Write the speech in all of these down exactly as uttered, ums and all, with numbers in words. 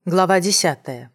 Глава десятая.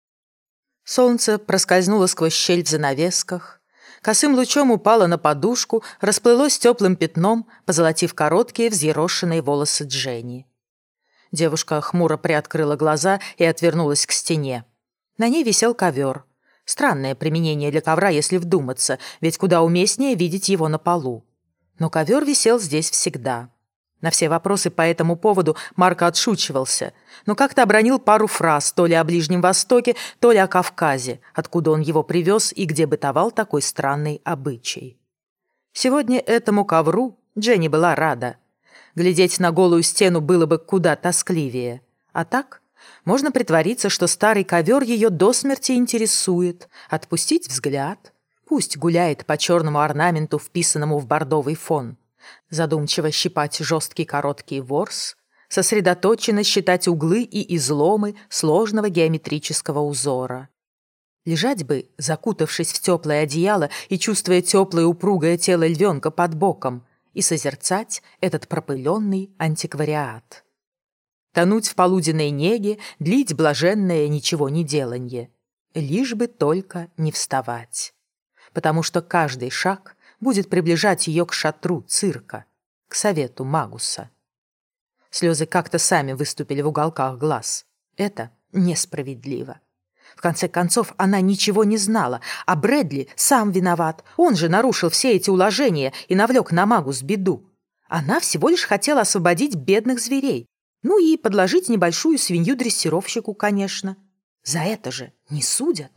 Солнце проскользнуло сквозь щель в занавесках, косым лучом упало на подушку, расплылось теплым пятном, позолотив короткие взъерошенные волосы Дженни. Девушка хмуро приоткрыла глаза и отвернулась к стене. На ней висел ковер. Странное применение для ковра, если вдуматься, ведь куда уместнее видеть его на полу. Но ковер висел здесь всегда. На все вопросы по этому поводу Марко отшучивался, но как-то обронил пару фраз то ли о Ближнем Востоке, то ли о Кавказе, откуда он его привез и где бытовал такой странный обычай. Сегодня этому ковру Дженни была рада. Глядеть на голую стену было бы куда тоскливее. А так можно притвориться, что старый ковер ее до смерти интересует, отпустить взгляд, пусть гуляет по черному орнаменту, вписанному в бордовый фон. Задумчиво щипать жесткий короткий ворс, сосредоточенно считать углы и изломы сложного геометрического узора. Лежать бы, закутавшись в теплое одеяло и чувствуя теплое упругое тело львенка под боком, и созерцать этот пропыленный антиквариат. Тонуть в полуденной неге, длить блаженное ничего не деланье. Лишь бы только не вставать. Потому что каждый шаг будет приближать ее к шатру цирка, к совету Магуса. Слезы как-то сами выступили в уголках глаз. Это несправедливо. В конце концов, она ничего не знала, а Брэдли сам виноват. Он же нарушил все эти уложения и навлек на Магус беду. Она всего лишь хотела освободить бедных зверей. Ну и подложить небольшую свинью дрессировщику, конечно. За это же не судят.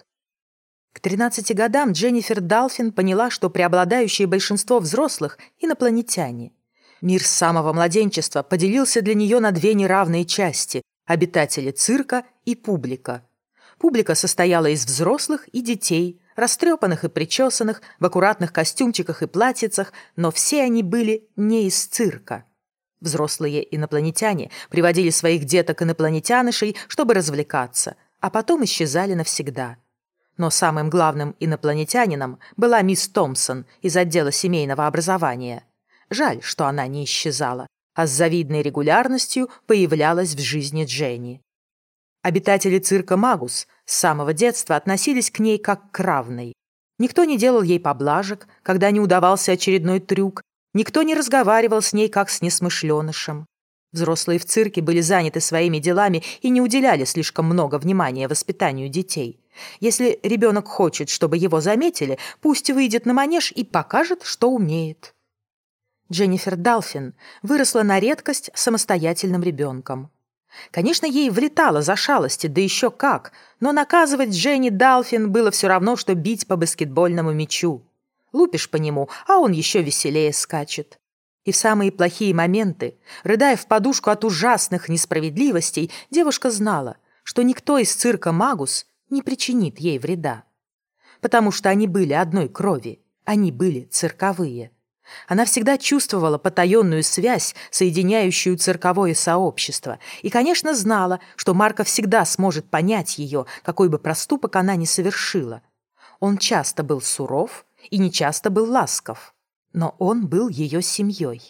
К тринадцати годам Дженнифер Далфин поняла, что преобладающее большинство взрослых – инопланетяне. Мир с самого младенчества поделился для нее на две неравные части – обитатели цирка и публика. Публика состояла из взрослых и детей, растрепанных и причесанных, в аккуратных костюмчиках и платьицах, но все они были не из цирка. Взрослые инопланетяне приводили своих деток-инопланетянышей, чтобы развлекаться, а потом исчезали навсегда. Но самым главным инопланетянином была мисс Томпсон из отдела семейного образования. Жаль, что она не исчезала, а с завидной регулярностью появлялась в жизни Дженни. Обитатели цирка Магус с самого детства относились к ней как к равной. Никто не делал ей поблажек, когда не удавался очередной трюк, никто не разговаривал с ней как с несмышленышем. Взрослые в цирке были заняты своими делами и не уделяли слишком много внимания воспитанию детей. Если ребенок хочет, чтобы его заметили, пусть выйдет на манеж и покажет, что умеет. Дженнифер Далфин выросла на редкость самостоятельным ребенком. Конечно, ей влетало за шалости, да еще как, но наказывать Дженни Далфин было все равно, что бить по баскетбольному мячу. Лупишь по нему, а он еще веселее скачет. И в самые плохие моменты, рыдая в подушку от ужасных несправедливостей, девушка знала, что никто из цирка Магус не причинит ей вреда. Потому что они были одной крови, они были цирковые. Она всегда чувствовала потаенную связь, соединяющую цирковое сообщество, и, конечно, знала, что Марко всегда сможет понять ее, какой бы проступок она ни совершила. Он часто был суров и нечасто был ласков, но он был ее семьей.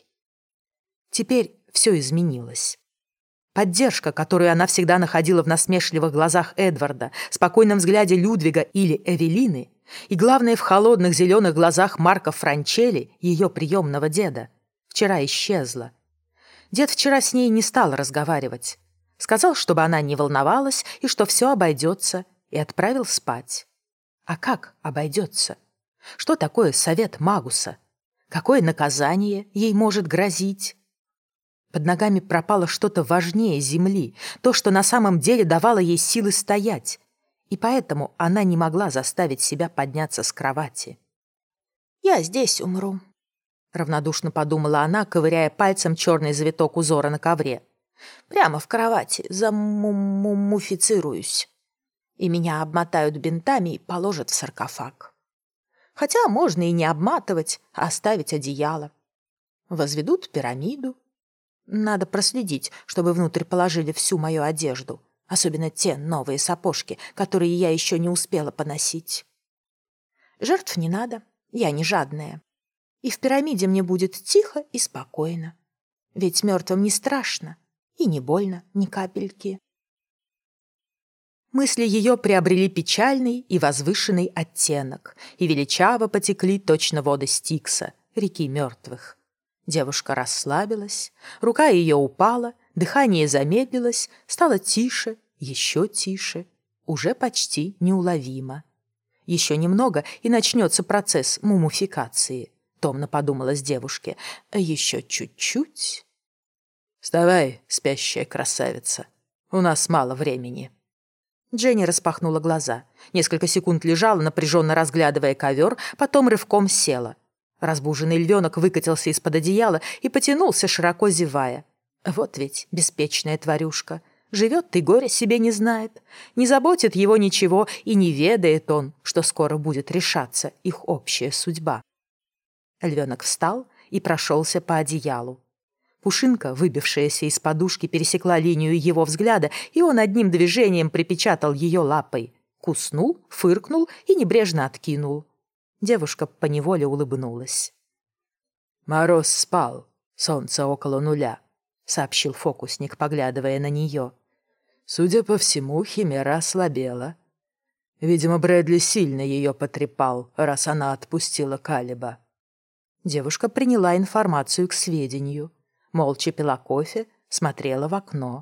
Теперь все изменилось. Поддержка, которую она всегда находила в насмешливых глазах Эдварда, спокойном взгляде Людвига или Эвелины, и, главное, в холодных зеленых глазах Марко Франчелли, ее приемного деда, вчера исчезла. Дед вчера с ней не стал разговаривать. Сказал, чтобы она не волновалась и что все обойдется, и отправил спать. А как обойдется? Что такое совет Магуса? Какое наказание ей может грозить? Под ногами пропало что-то важнее земли, то, что на самом деле давало ей силы стоять, и поэтому она не могла заставить себя подняться с кровати. «Я здесь умру», — равнодушно подумала она, ковыряя пальцем черный завиток узора на ковре. «Прямо в кровати замумуфицируюсь, и меня обмотают бинтами и положат в саркофаг. Хотя можно и не обматывать, а оставить одеяло. Возведут пирамиду. Надо проследить, чтобы внутрь положили всю мою одежду, особенно те новые сапожки, которые я еще не успела поносить. Жертв не надо, я не жадная. И в пирамиде мне будет тихо и спокойно. Ведь мертвым не страшно и не больно ни капельки. Мысли ее приобрели печальный и возвышенный оттенок и величаво потекли точно воды Стикса, реки мертвых. Девушка расслабилась, рука ее упала, дыхание замедлилось, стало тише, еще тише, уже почти неуловимо. Еще немного, и начнется процесс мумификации, томно подумалось девушке. Еще чуть-чуть. «Вставай, спящая красавица, у нас мало времени». Дженни распахнула глаза. Несколько секунд лежала, напряженно разглядывая ковер, потом рывком села. Разбуженный львенок выкатился из-под одеяла и потянулся, широко зевая. Вот ведь беспечная тварюшка. Живет и горя себе не знает. Не заботит его ничего, и не ведает он, что скоро будет решаться их общая судьба. Львенок встал и прошелся по одеялу. Пушинка, выбившаяся из подушки, пересекла линию его взгляда, и он одним движением припечатал ее лапой. Куснул, фыркнул и небрежно откинул. Девушка поневоле улыбнулась. «Мороз спал, солнце около нуля», — сообщил фокусник, поглядывая на нее. «Судя по всему, химера ослабела. Видимо, Брэдли сильно ее потрепал, раз она отпустила Калиба». Девушка приняла информацию к сведению. Молча пила кофе, смотрела в окно.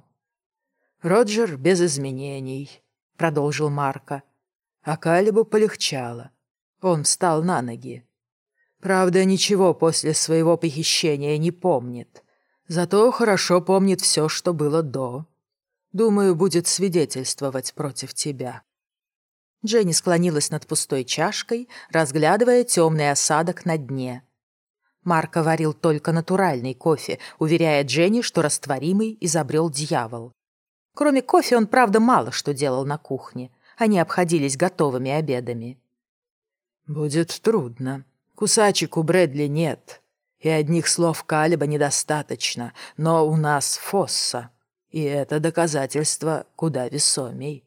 «Роджер без изменений», — продолжил Марко. «А Калибу полегчало. Он встал на ноги. Правда, ничего после своего похищения не помнит. Зато хорошо помнит все, что было до. Думаю, будет свидетельствовать против тебя». Дженни склонилась над пустой чашкой, разглядывая темный осадок на дне. Марко варил только натуральный кофе, уверяя Дженни, что растворимый изобрел дьявол. Кроме кофе он, правда, мало что делал на кухне. Они обходились готовыми обедами. «Будет трудно. Кусачек у Брэдли нет, и одних слов Калиба недостаточно, но у нас Фосса, и это доказательство куда весомей.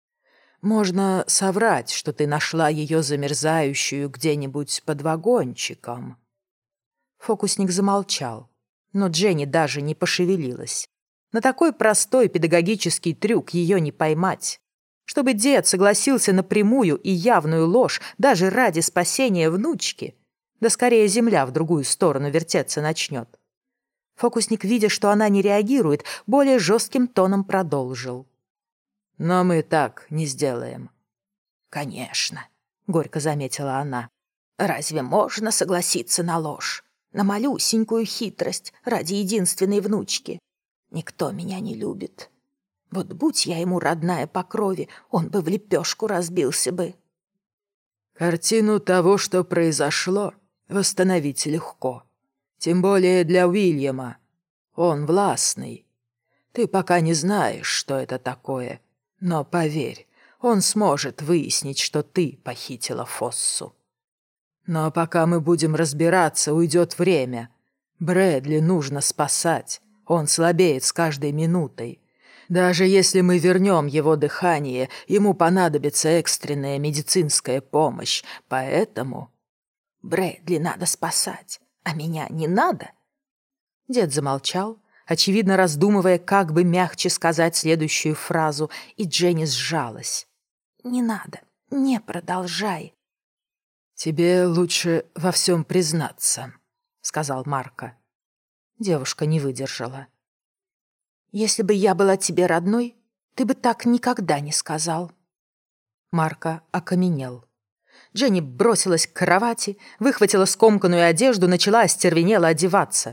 Можно соврать, что ты нашла ее замерзающую где-нибудь под вагончиком». Фокусник замолчал, но Дженни даже не пошевелилась. На такой простой педагогический трюк ее не поймать. Чтобы дед согласился на прямую и явную ложь даже ради спасения внучки, да скорее земля в другую сторону вертеться начнет. Фокусник, видя, что она не реагирует, более жестким тоном продолжил. «Но мы так не сделаем». «Конечно», — горько заметила она. «Разве можно согласиться на ложь? На малюсенькую хитрость ради единственной внучки? Никто меня не любит. Вот будь я ему родная по крови, он бы в лепешку разбился бы». «Картину того, что произошло, восстановить легко. Тем более для Уильяма. Он властный. Ты пока не знаешь, что это такое, но поверь, он сможет выяснить, что ты похитила Фоссу. Но пока мы будем разбираться, уйдет время. Брэдли нужно спасать. Он слабеет с каждой минутой. Даже если мы вернем его дыхание, ему понадобится экстренная медицинская помощь. Поэтому Брэдли надо спасать, а меня не надо». Дед замолчал, очевидно раздумывая, как бы мягче сказать следующую фразу, и Дженни сжалась. «Не надо, не продолжай». «Тебе лучше во всем признаться», — сказал Марко. Девушка не выдержала. «Если бы я была тебе родной, ты бы так никогда не сказал». Марко окаменел. Дженни бросилась к кровати, выхватила скомканную одежду, начала остервенело одеваться.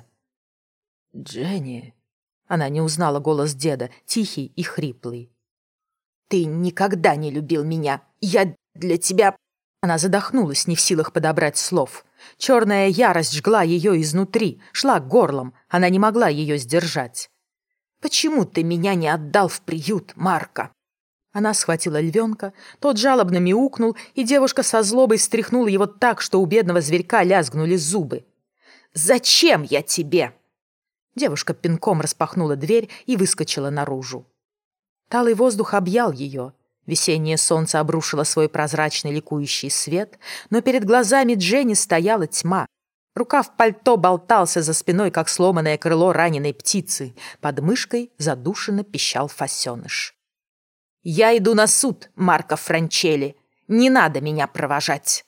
«Дженни...» Она не узнала голос деда, тихий и хриплый. «Ты никогда не любил меня. Я для тебя...» Она задохнулась, не в силах подобрать слов. Черная ярость жгла ее изнутри, шла горлом. Она не могла ее сдержать. «Почему ты меня не отдал в приют, Марко?» Она схватила львенка, тот жалобно мяукнул, и девушка со злобой встряхнула его так, что у бедного зверька лязгнули зубы. «Зачем я тебе?» Девушка пинком распахнула дверь и выскочила наружу. Талый воздух объял ее. Весеннее солнце обрушило свой прозрачный ликующий свет, но перед глазами Дженни стояла тьма. Рукав пальто болтался за спиной, как сломанное крыло раненой птицы. Под мышкой задушенно пищал фасеныш. «Я иду на суд, Марко Франчелли. Не надо меня провожать».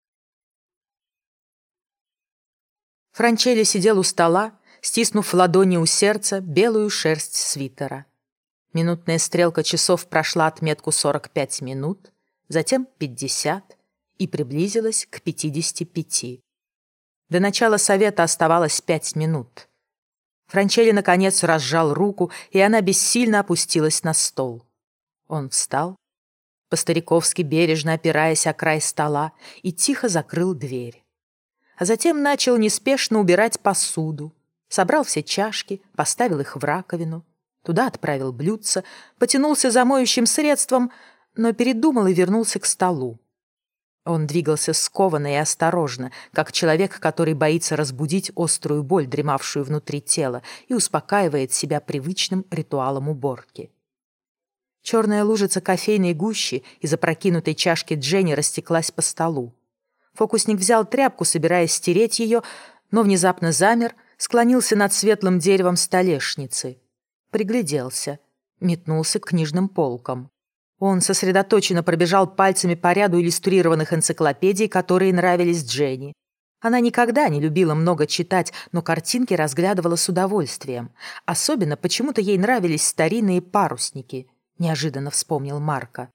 Франчелли сидел у стола, стиснув в ладони у сердца белую шерсть свитера. Минутная стрелка часов прошла отметку сорок пять минут, затем пятьдесят и приблизилась к пятидесяти пяти. До начала совета оставалось пять минут. Франчелли, наконец, разжал руку, и она бессильно опустилась на стол. Он встал, по-стариковски бережно опираясь о край стола, и тихо закрыл дверь. А затем начал неспешно убирать посуду, собрал все чашки, поставил их в раковину, туда отправил блюдца, потянулся за моющим средством, но передумал и вернулся к столу. Он двигался скованно и осторожно, как человек, который боится разбудить острую боль, дремавшую внутри тела, и успокаивает себя привычным ритуалом уборки. Черная лужица кофейной гущи из опрокинутой чашки Дженни растеклась по столу. Фокусник взял тряпку, собираясь стереть ее, но внезапно замер, склонился над светлым деревом столешницы. Пригляделся, метнулся к книжным полкам. Он сосредоточенно пробежал пальцами по ряду иллюстрированных энциклопедий, которые нравились Дженни. Она никогда не любила много читать, но картинки разглядывала с удовольствием. Особенно почему-то ей нравились старинные парусники, неожиданно вспомнил Марко.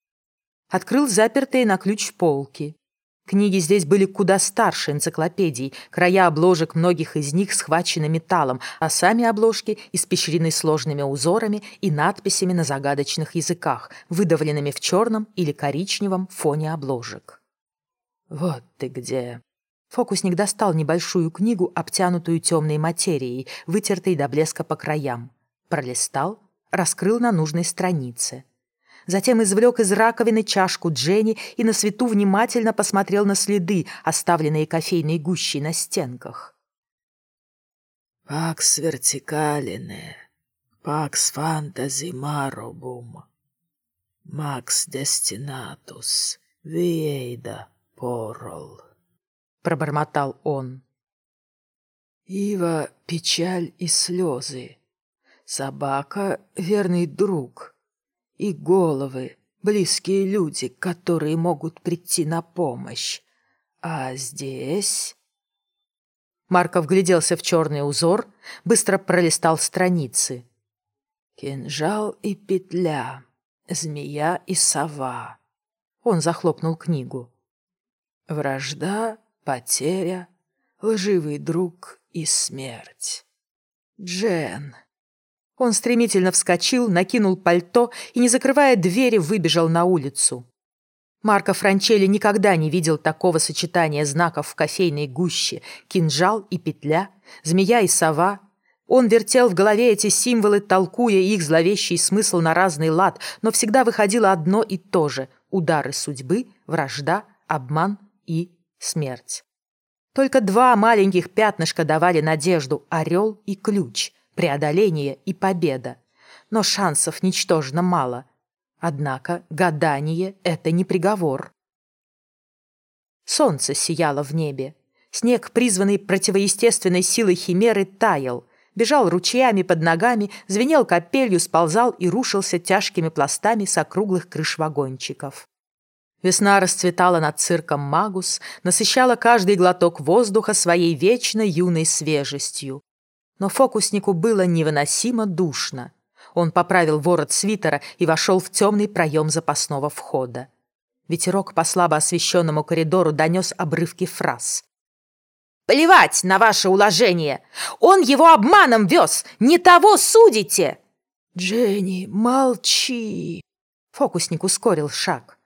Открыл запертые на ключ полки. Книги здесь были куда старше энциклопедий, края обложек многих из них схвачены металлом, а сами обложки испещрены сложными узорами и надписями на загадочных языках, выдавленными в черном или коричневом фоне обложек. «Вот ты где!» Фокусник достал небольшую книгу, обтянутую темной материей, вытертой до блеска по краям. Пролистал, раскрыл на нужной странице. Затем извлек из раковины чашку Дженни и на свету внимательно посмотрел на следы, оставленные кофейной гущей на стенках. «Пакс вертикалине, пакс фантази маробум, макс дестинатус, виейда порол», — пробормотал он. «Ива — печаль и слезы, собака — верный друг». И головы, близкие люди, которые могут прийти на помощь. А здесь...» Марко вгляделся в черный узор, быстро пролистал страницы. «Кинжал и петля, змея и сова». Он захлопнул книгу. «Вражда, потеря, лживый друг и смерть. Джен». Он стремительно вскочил, накинул пальто и, не закрывая двери, выбежал на улицу. Марко Франчелли никогда не видел такого сочетания знаков в кофейной гуще: кинжал и петля, змея и сова. Он вертел в голове эти символы, толкуя их зловещий смысл на разный лад, но всегда выходило одно и то же — удары судьбы, вражда, обман и смерть. Только два маленьких пятнышка давали надежду — орел и ключ, преодоление и победа. Но шансов ничтожно мало. Однако гадание — это не приговор. Солнце сияло в небе. Снег, призванный противоестественной силой химеры, таял, бежал ручьями под ногами, звенел капелью, сползал и рушился тяжкими пластами с округлых крыш вагончиков. Весна расцветала над цирком Магус, насыщала каждый глоток воздуха своей вечно юной свежестью. Но фокуснику было невыносимо душно. Он поправил ворот свитера и вошел в темный проем запасного входа. Ветерок по слабо освещенному коридору донес обрывки фраз. «Плевать на ваше уложение! Он его обманом вез! Не того судите!» «Дженни, молчи!» Фокусник ускорил шаг.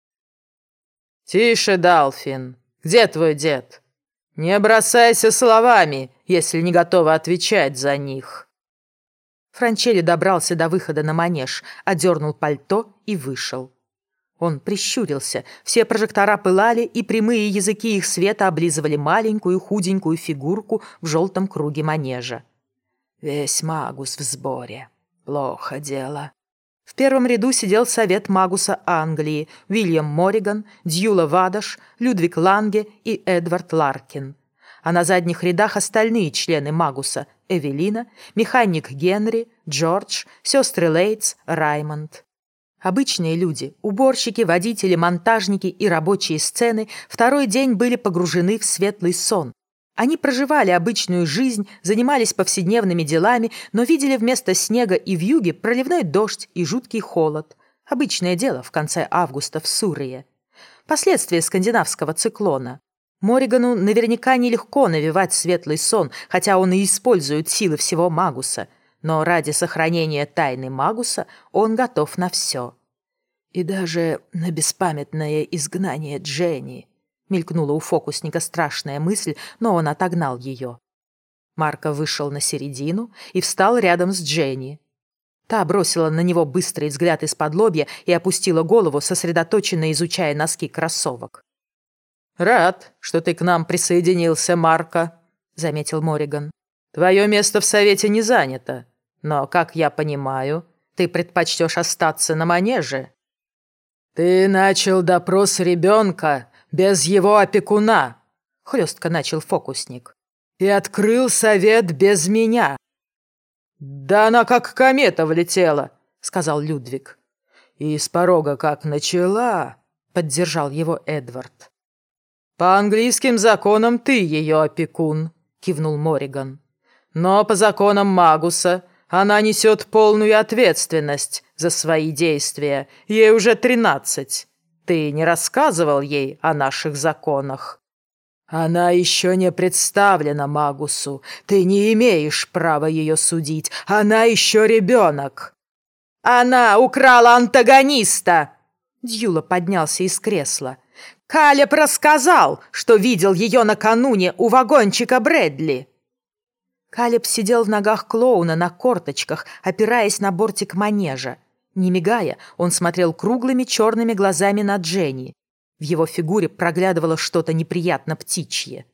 «Тише, Далфин! Где твой дед? Не бросайся словами, если не готова отвечать за них!» Франчелли добрался до выхода на манеж, одернул пальто и вышел. Он прищурился, все прожектора пылали, и прямые языки их света облизывали маленькую худенькую фигурку в желтом круге манежа. «Весь Магус в сборе. Плохо дело». В первом ряду сидел совет Магуса Англии, Уильям Морриган, Дьюла Вадаш, Людвиг Ланге и Эдвард Ларкин. А на задних рядах остальные члены Магуса — Эвелина, механик Генри, Джордж, сестры Лейтс, Раймонд. Обычные люди, уборщики, водители, монтажники и рабочие сцены второй день были погружены в светлый сон. Они проживали обычную жизнь, занимались повседневными делами, но видели вместо снега и вьюги проливной дождь и жуткий холод. Обычное дело в конце августа в Суррее. Последствия скандинавского циклона. Морригану наверняка нелегко навевать светлый сон, хотя он и использует силы всего Магуса. Но ради сохранения тайны Магуса он готов на все. И даже на беспамятное изгнание Дженни. Мелькнула у фокусника страшная мысль, но он отогнал ее. Марко вышел на середину и встал рядом с Дженни. Та бросила на него быстрый взгляд из-под лобья и опустила голову, сосредоточенно изучая носки кроссовок. «Рад, что ты к нам присоединился, Марко», — заметил Морриган. «Твое место в совете не занято, но, как я понимаю, ты предпочтешь остаться на манеже». «Ты начал допрос ребенка без его опекуна», — хлестко начал фокусник. «И открыл совет без меня». «Да она как комета влетела», — сказал Людвиг. «И с порога как начала», — поддержал его Эдвард. «По английским законам ты ее опекун», — кивнул Морриган. «Но по законам Магуса она несет полную ответственность за свои действия. Ей уже тринадцать. Ты не рассказывал ей о наших законах?» «Она еще не представлена Магусу. Ты не имеешь права ее судить. Она еще ребенок». «Она украла антагониста!» Дьюла поднялся из кресла. «Калеб рассказал, что видел ее накануне у вагончика Брэдли». Калеб сидел в ногах клоуна на корточках, опираясь на бортик манежа. Не мигая, он смотрел круглыми черными глазами на Дженни. В его фигуре проглядывало что-то неприятно птичье.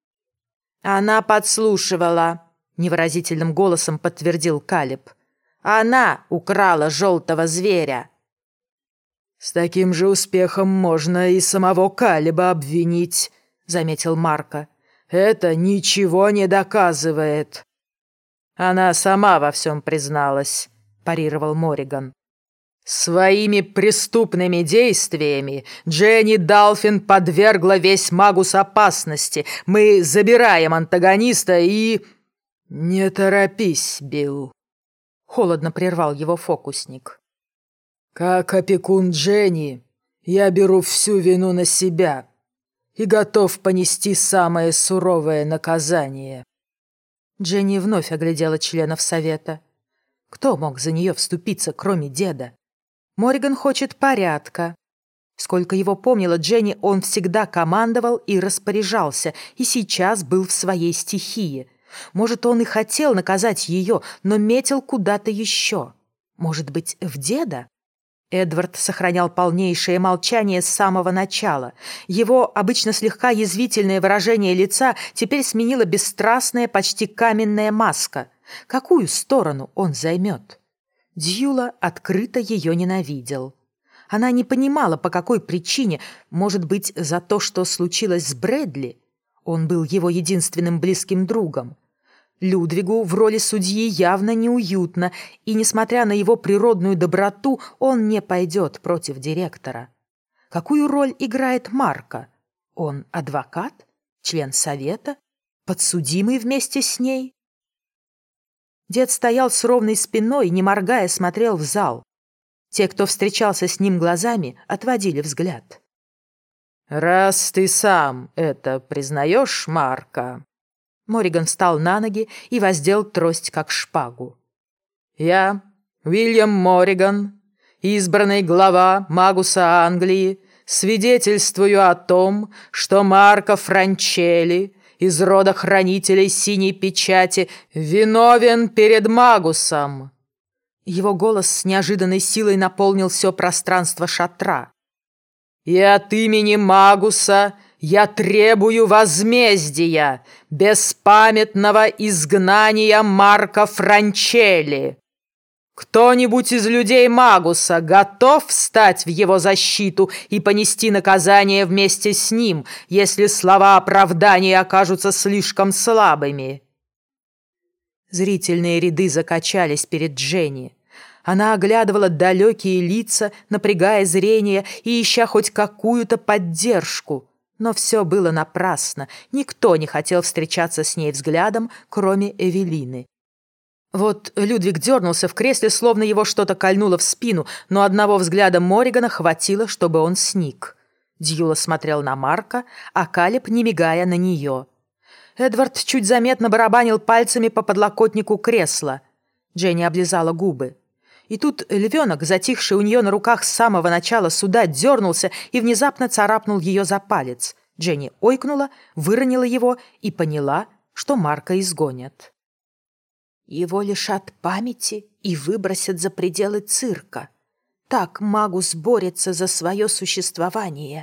«Она подслушивала», — невыразительным голосом подтвердил Калеб. «Она украла желтого зверя». «С таким же успехом можно и самого Калеба обвинить», — заметил Марко. «Это ничего не доказывает». «Она сама во всем призналась», — парировал Морриган. «Своими преступными действиями Дженни Далфин подвергла весь Магус опасности. Мы забираем антагониста и...» «Не торопись, Билл», — холодно прервал его фокусник. «Как опекун Дженни, я беру всю вину на себя и готов понести самое суровое наказание». Дженни вновь оглядела членов совета. Кто мог за нее вступиться, кроме деда? Морриган хочет порядка. Сколько его помнила Дженни, он всегда командовал и распоряжался, и сейчас был в своей стихии. Может, он и хотел наказать ее, но метил куда-то еще. Может быть, в деда? Эдвард сохранял полнейшее молчание с самого начала. Его обычно слегка язвительное выражение лица теперь сменила бесстрастная, почти каменная маска. Какую сторону он займет? Дьюла открыто ее ненавидел. Она не понимала, по какой причине, может быть, за то, что случилось с Брэдли. Он был его единственным близким другом. Людвигу в роли судьи явно неуютно, и, несмотря на его природную доброту, он не пойдет против директора. Какую роль играет Марко? Он адвокат? Член совета? Подсудимый вместе с ней? Дед стоял с ровной спиной, не моргая, смотрел в зал. Те, кто встречался с ним глазами, отводили взгляд. «Раз ты сам это признаешь, Марко...» Морриган встал на ноги и воздел трость, как шпагу. «Я, Уильям Морриган, избранный глава Магуса Англии, свидетельствую о том, что Марко Франчелли из рода хранителей синей печати виновен перед Магусом». Его голос с неожиданной силой наполнил все пространство шатра. «И от имени Магуса я требую возмездия беспамятного изгнания Марко Франчелли. Кто-нибудь из людей Магуса готов встать в его защиту и понести наказание вместе с ним, если слова оправдания окажутся слишком слабыми?» Зрительные ряды закачались перед Дженни. Она оглядывала далекие лица, напрягая зрение и ища хоть какую-то поддержку. Но все было напрасно. Никто не хотел встречаться с ней взглядом, кроме Эвелины. Вот Людвиг дернулся в кресле, словно его что-то кольнуло в спину, но одного взгляда Морригана хватило, чтобы он сник. Дьюла смотрел на Марка, а Калеб, не мигая, на нее. Эдвард чуть заметно барабанил пальцами по подлокотнику кресла. Дженни облизала губы. И тут львенок, затихший у нее на руках с самого начала суда, дернулся и внезапно царапнул ее за палец. Дженни ойкнула, выронила его и поняла, что Марка изгонят. Его лишат памяти и выбросят за пределы цирка. Так Магус борется за свое существование.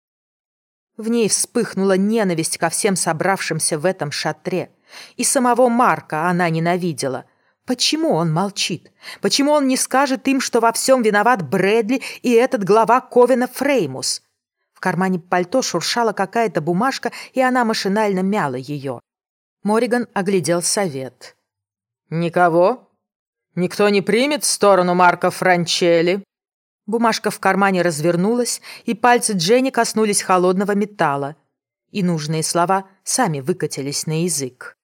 В ней вспыхнула ненависть ко всем собравшимся в этом шатре. И самого Марка она ненавидела. Почему он молчит? Почему он не скажет им, что во всем виноват Брэдли и этот глава Ковена Фреймус? В кармане пальто шуршала какая-то бумажка, и она машинально мяла ее. Морриган оглядел совет. «Никого? Никто не примет сторону Марка Франчелли?» Бумажка в кармане развернулась, и пальцы Дженни коснулись холодного металла, и нужные слова сами выкатились на язык.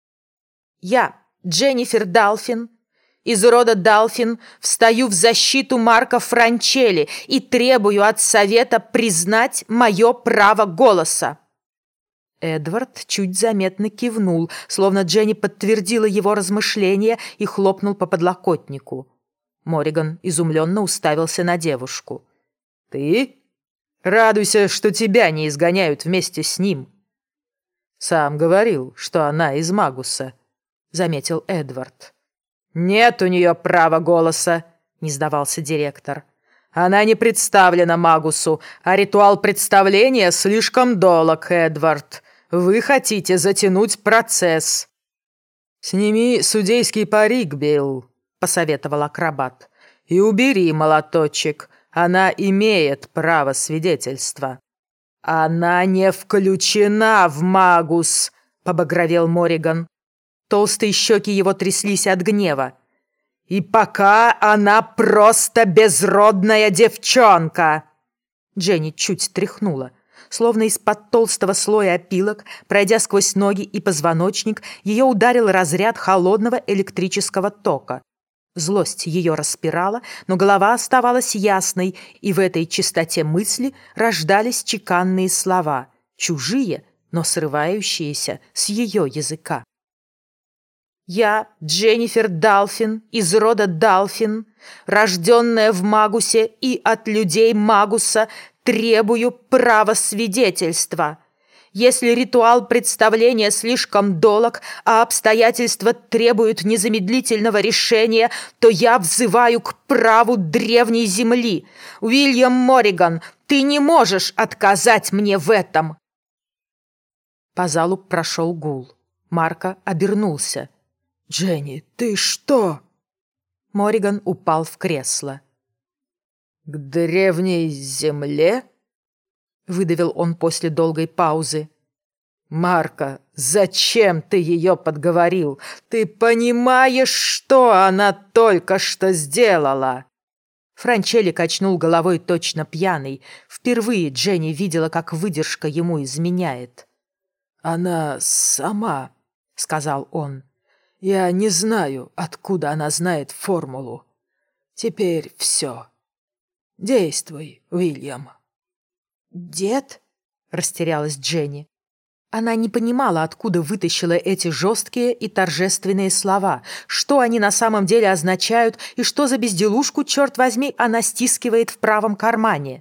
«Я, Дженнифер Далфин, из рода Далфин, встаю в защиту Марка Франчелли и требую от Совета признать мое право голоса». Эдвард чуть заметно кивнул, словно Дженни подтвердила его размышления, и хлопнул по подлокотнику. Морриган изумленно уставился на девушку. «Ты? Радуйся, что тебя не изгоняют вместе с ним». «Сам говорил, что она из Магуса», — заметил Эдвард. «Нет у нее права голоса», — не сдавался директор. «Она не представлена Магусу, а ритуал представления слишком долг, Эдвард. Вы хотите затянуть процесс». «Сними судейский парик, Билл», — посоветовал акробат. «И убери молоточек. Она имеет право свидетельства». «Она не включена в Магус», — побагровел Морриган. Толстые щеки его тряслись от гнева. «И пока она просто безродная девчонка!» Дженни чуть тряхнула. Словно из-под толстого слоя опилок, пройдя сквозь ноги и позвоночник, ее ударил разряд холодного электрического тока. Злость ее распирала, но голова оставалась ясной, и в этой чистоте мысли рождались чеканные слова, чужие, но срывающиеся с ее языка. «Я, Дженнифер Далфин, из рода Далфин, рожденная в Магусе и от людей Магуса, требую права свидетельства. Если ритуал представления слишком долг, а обстоятельства требуют незамедлительного решения, то я взываю к праву древней земли. Уильям Морриган, ты не можешь отказать мне в этом!» По залу прошел гул. Марко обернулся. «Дженни, ты что?» Морриган упал в кресло. «К древней земле?» — выдавил он после долгой паузы. «Марко, зачем ты ее подговорил? Ты понимаешь, что она только что сделала?» Франчелли качнул головой точно пьяный. Впервые Дженни видела, как выдержка ему изменяет. «Она сама», — сказал он. «Я не знаю, откуда она знает формулу. Теперь все. Действуй, Уильям». «Дед?» — растерялась Дженни. Она не понимала, откуда вытащила эти жесткие и торжественные слова, что они на самом деле означают и что за безделушку, черт возьми, она стискивает в правом кармане.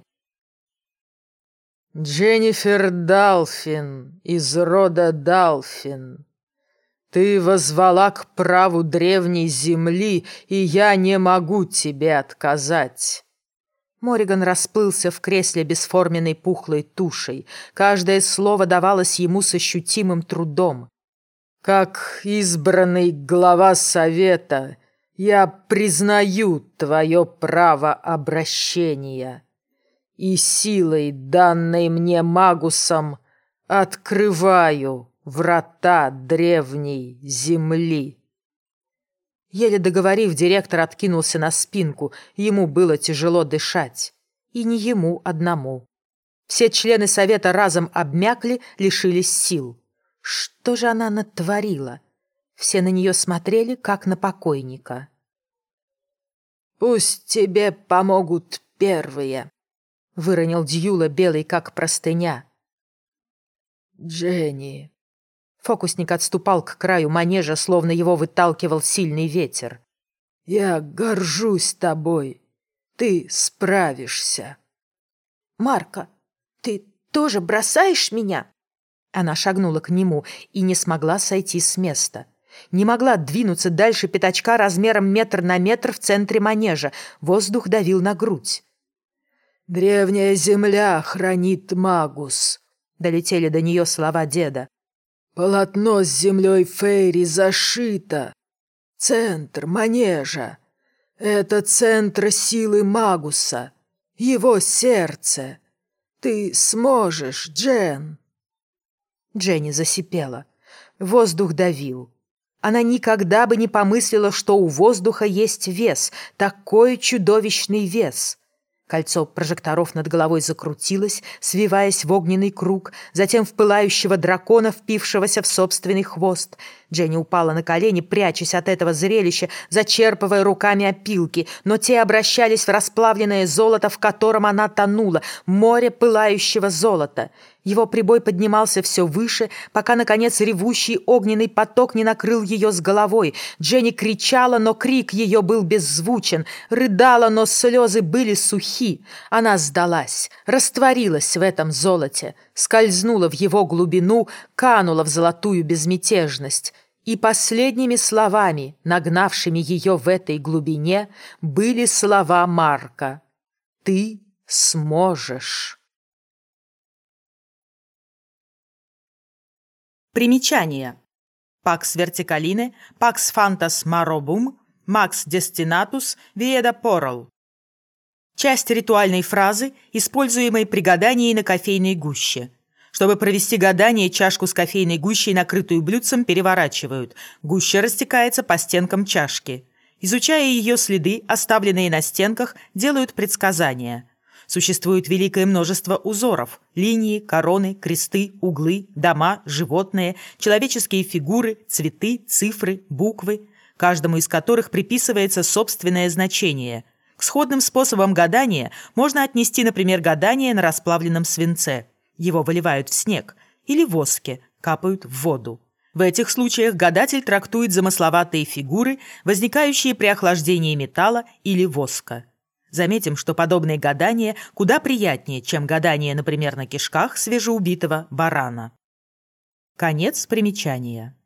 «Дженнифер Далфин, из рода Далфин. Ты воззвала к праву древней земли, и я не могу тебе отказать». Морриган расплылся в кресле бесформенной пухлой тушей. Каждое слово давалось ему с ощутимым трудом. «Как избранный глава совета, я признаю твое право обращения и силой, данной мне Магусом, открываю врата древней земли». Еле договорив, директор откинулся на спинку, ему было тяжело дышать. И не ему одному. Все члены совета разом обмякли, лишились сил. Что же она натворила? Все на нее смотрели, как на покойника. «Пусть тебе помогут первые», — выронил Дьюла, белый как простыня. «Дженни». Фокусник отступал к краю манежа, словно его выталкивал сильный ветер. «Я горжусь тобой. Ты справишься». «Марко, ты тоже бросаешь меня?» Она шагнула к нему и не смогла сойти с места. Не могла двинуться дальше пятачка размером метр на метр в центре манежа. Воздух давил на грудь. «Древняя земля хранит Магус», — долетели до нее слова деда. «Полотно с землей Фейри зашито. Центр манежа — это центр силы Магуса, его сердце. Ты сможешь, Джен». Дженни засипела. Воздух давил. Она никогда бы не помыслила, что у воздуха есть вес, такой чудовищный вес. Кольцо прожекторов над головой закрутилось, свиваясь в огненный круг, затем в пылающего дракона, впившегося в собственный хвост. Дженни упала на колени, прячась от этого зрелища, зачерпывая руками опилки, но те обращались в расплавленное золото, в котором она тонула, море пылающего золота. Его прибой поднимался все выше, пока, наконец, ревущий огненный поток не накрыл ее с головой. Дженни кричала, но крик ее был беззвучен, рыдала, но слезы были сухи. Она сдалась, растворилась в этом золоте, скользнула в его глубину, канула в золотую безмятежность. И последними словами, нагнавшими ее в этой глубине, были слова Марка. «Ты сможешь». Примечание. Pax verticaline, Pax fantas marobum, Max destinatus, Vieda porol. Часть ритуальной фразы, используемой при гадании на кофейной гуще. Чтобы провести гадание, чашку с кофейной гущей, накрытую блюдцем, переворачивают. Гуща растекается по стенкам чашки. Изучая ее следы, оставленные на стенках, делают предсказания. Существует великое множество узоров – линии, короны, кресты, углы, дома, животные, человеческие фигуры, цветы, цифры, буквы, каждому из которых приписывается собственное значение. К сходным способам гадания можно отнести, например, гадание на расплавленном свинце. Его выливают в снег, или воске, капают в воду. В этих случаях гадатель трактует замысловатые фигуры, возникающие при охлаждении металла или воска. Заметим, что подобные гадания куда приятнее, чем гадание, например, на кишках свежеубитого барана. Конец примечания.